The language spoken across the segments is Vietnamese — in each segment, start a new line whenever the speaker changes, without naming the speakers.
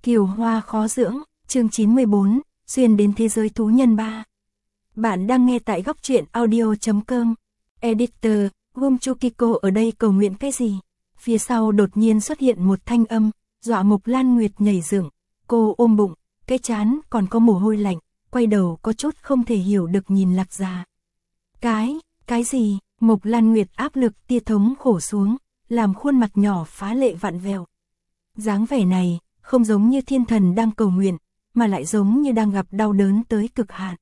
Kiều hoa khó dưỡng, chương 94, xuyên đến thế giới thú nhân 3. Bạn đang nghe tại góc truyện audio.com. Editor, Gum Chukiko ở đây cầu nguyện cái gì? Phía sau đột nhiên xuất hiện một thanh âm, dọa Mộc Lan Nguyệt nhảy dựng. Cô ôm bụng, cái trán còn có mồ hôi lạnh, quay đầu có chút không thể hiểu được nhìn Lạc Già. Cái gì? Mộc Lan Nguyệt áp lực tia thống khổ xuống, làm khuôn mặt nhỏ phá lệ vặn vẹo. Dáng vẻ này, không giống như thiên thần đang cầu nguyện, mà lại giống như đang gặp đau đớn tới cực hạn.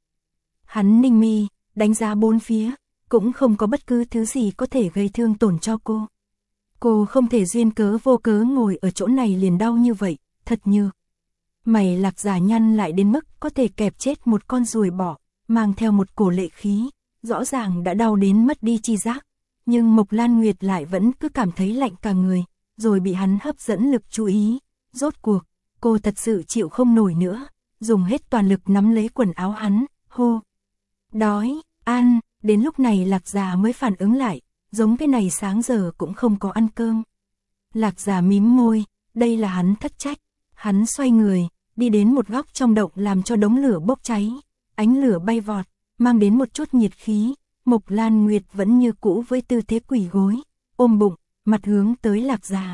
Hắn ninh mi, đánh giá bốn phía, cũng không có bất cứ thứ gì có thể gây thương tổn cho cô. Cô không thể duyên cớ vô cớ ngồi ở chỗ này liền đau như vậy, thật như. Mày Lạc Già nhăn lại đến mức có thể kẹp chết một con ruồi bọ, mang theo một cổ lệ khí, rõ ràng đã đau đến mất đi chi giác. Nhưng Mộc Lan Nguyệt lại vẫn cứ cảm thấy lạnh cả người, rồi bị hắn hấp dẫn lực chú ý. Rốt cuộc, cô thật sự chịu không nổi nữa, dùng hết toàn lực nắm lấy quần áo hắn, hô. Đói, ăn, đến lúc này Lạc Già mới phản ứng lại, giống cái này sáng giờ cũng không có ăn cơm. Lạc Già mím môi, đây là hắn thất trách, hắn xoay người, đi đến một góc trong động làm cho đống lửa bốc cháy, ánh lửa bay vọt, mang đến một chút nhiệt khí. Mộc Lan Nguyệt vẫn như cũ với tư thế quỳ gối, ôm bụng, mặt hướng tới Lạc Già.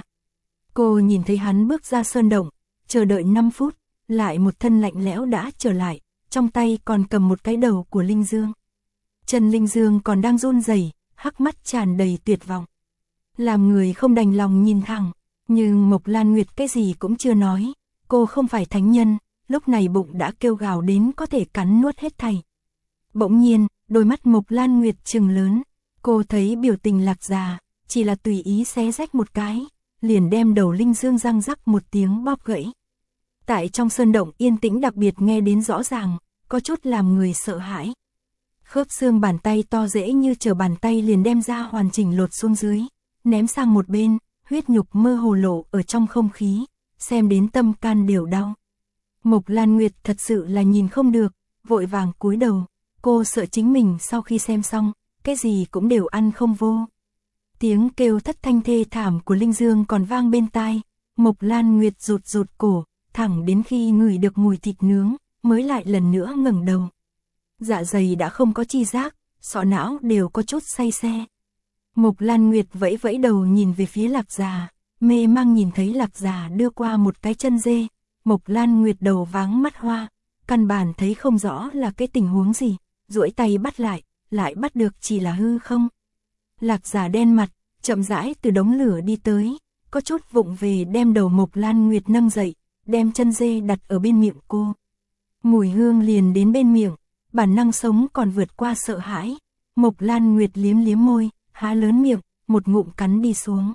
Cô nhìn thấy hắn bước ra sơn động, chờ đợi 5 phút, lại một thân lạnh lẽo đã trở lại, trong tay còn cầm một cái đầu của Linh Dương. Chân Linh Dương còn đang run rẩy, hắc mắt tràn đầy tuyệt vọng. Làm người không đành lòng nhìn thẳng, nhưng Mộc Lan Nguyệt cái gì cũng chưa nói, cô không phải thánh nhân, lúc này bụng đã kêu gào đến có thể cắn nuốt hết thảy. Bỗng nhiên, đôi mắt Mộc Lan Nguyệt trừng lớn, cô thấy biểu tình Lạc Già, chỉ là tùy ý xé rách một cái, liền đem đầu Linh Dương răng rắc một tiếng bóp gãy. Tại trong sơn động yên tĩnh đặc biệt nghe đến rõ ràng, có chút làm người sợ hãi. Khớp xương bàn tay to dễ như trở bàn tay liền đem ra hoàn chỉnh lột xuống dưới, ném sang một bên, huyết nhục mơ hồ lộ ở trong không khí, xem đến tâm can đều đau. Mộc Lan Nguyệt thật sự là nhìn không được, vội vàng cúi đầu, cô sợ chính mình sau khi xem xong, cái gì cũng đều ăn không vô. Tiếng kêu thất thanh thê thảm của Linh Dương còn vang bên tai, Mộc Lan Nguyệt rụt rụt cổ, thẳng đến khi ngửi được mùi thịt nướng, mới lại lần nữa ngẩng đầu. Dạ dày đã không có chi giác, sọ não đều có chút say xe. Mộc Lan Nguyệt vẫy vẫy đầu nhìn về phía Lạc Già, mê mang nhìn thấy Lạc Già đưa qua một cái chân dê. Mộc Lan Nguyệt đầu váng mắt hoa, căn bản thấy không rõ là cái tình huống gì, duỗi tay bắt lại bắt được chỉ là hư không. Lạc Già đen mặt, chậm rãi từ đống lửa đi tới, có chút vụng về đem đầu Mộc Lan Nguyệt nâng dậy, đem chân dê đặt ở bên miệng cô. Mùi hương liền đến bên miệng, bản năng sống còn vượt qua sợ hãi. Mộc Lan Nguyệt liếm liếm môi, há lớn miệng, một ngụm cắn đi xuống.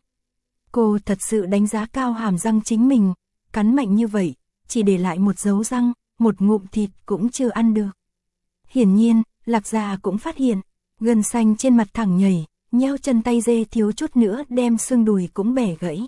Cô thật sự đánh giá cao hàm răng chính mình, cắn mạnh như vậy, chỉ để lại một dấu răng, một ngụm thịt cũng chưa ăn được. Hiển nhiên, Lạc Già cũng phát hiện, gân xanh trên mặt thẳng nhảy, nheo chân tay dê thiếu chút nữa đem xương đùi cũng bẻ gãy.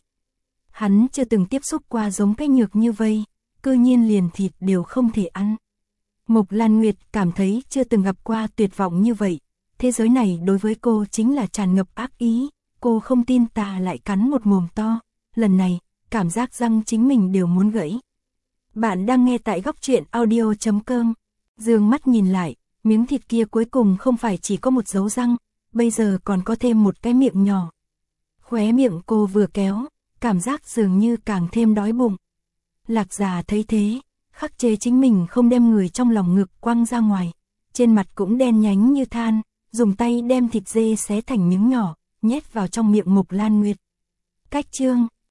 Hắn chưa từng tiếp xúc qua giống cái nhược như vây, cư nhiên liền thịt đều không thể ăn. Mộc Lan Nguyệt cảm thấy chưa từng gặp qua tuyệt vọng như vậy, thế giới này đối với cô chính là tràn ngập ác ý, cô không tin ta lại cắn một mồm to, lần này, cảm giác răng chính mình đều muốn gãy. Bạn đang nghe tại góc truyện audio.com, dương mắt nhìn lại, miếng thịt kia cuối cùng không phải chỉ có một dấu răng, bây giờ còn có thêm một cái miệng nhỏ. Khóe miệng cô vừa kéo, cảm giác dường như càng thêm đói bụng. Lạc Già thấy thế, khắc chế chính mình không đem người trong lòng ngực quăng ra ngoài, trên mặt cũng đen nhánh như than, dùng tay đem thịt dê xé thành miếng nhỏ, nhét vào trong miệng Mộc Lan Nguyệt. Cách chương